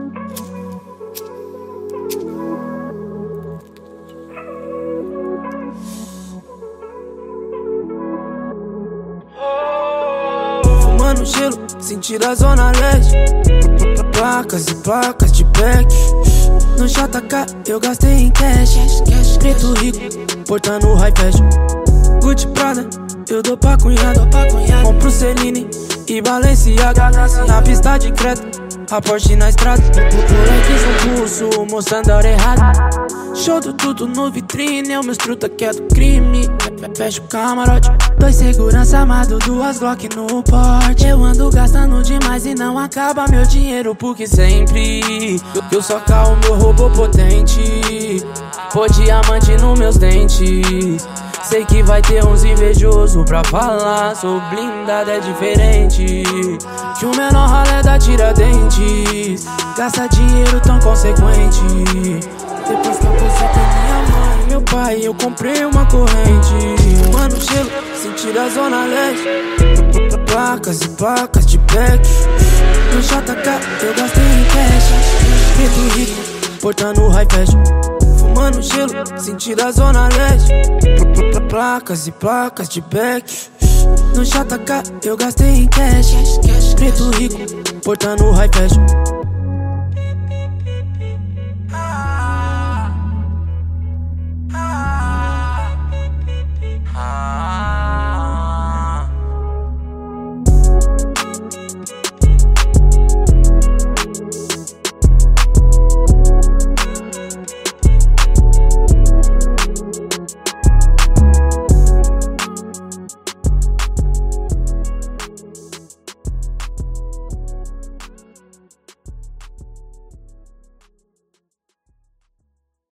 Fumando gelo, sentir a zona leste. Placas e placas de back. No JK eu gastei em cash. Preto rico, portando high fashion. Gucci Prada, eu dou pra cunhado. Compro Celine e Balenciaga. Na pista de Creta, a Porsche na estrada. Moleque sem pulso, mostrando a hora errada. Show do tudo no vitrine, é o meu truta que é do crime. Fecha o camarote, dois segurança armado, duas Glock no porte. Eu ando gastando demais e não acaba meu dinheiro, porque sempre eu só carro meu robô potente. Pô diamante nos meus dentes. Sei que vai ter uns invejosos pra falar, sou blindado, é diferente. Que o menor ralé da Tiradentes gasta dinheiro tão consequente. Depois que eu aposentei minha mãe e meu pai, eu comprei uma corrente. Mano, gelo, sentir a zona leste. Placas e placas de back. No JK eu gastei em cash. Preto rico, portando high fashion. Fumando gelo, sentir a zona leste. Placas e placas de back. No JK eu gastei em cash. Preto rico, portando high fashion.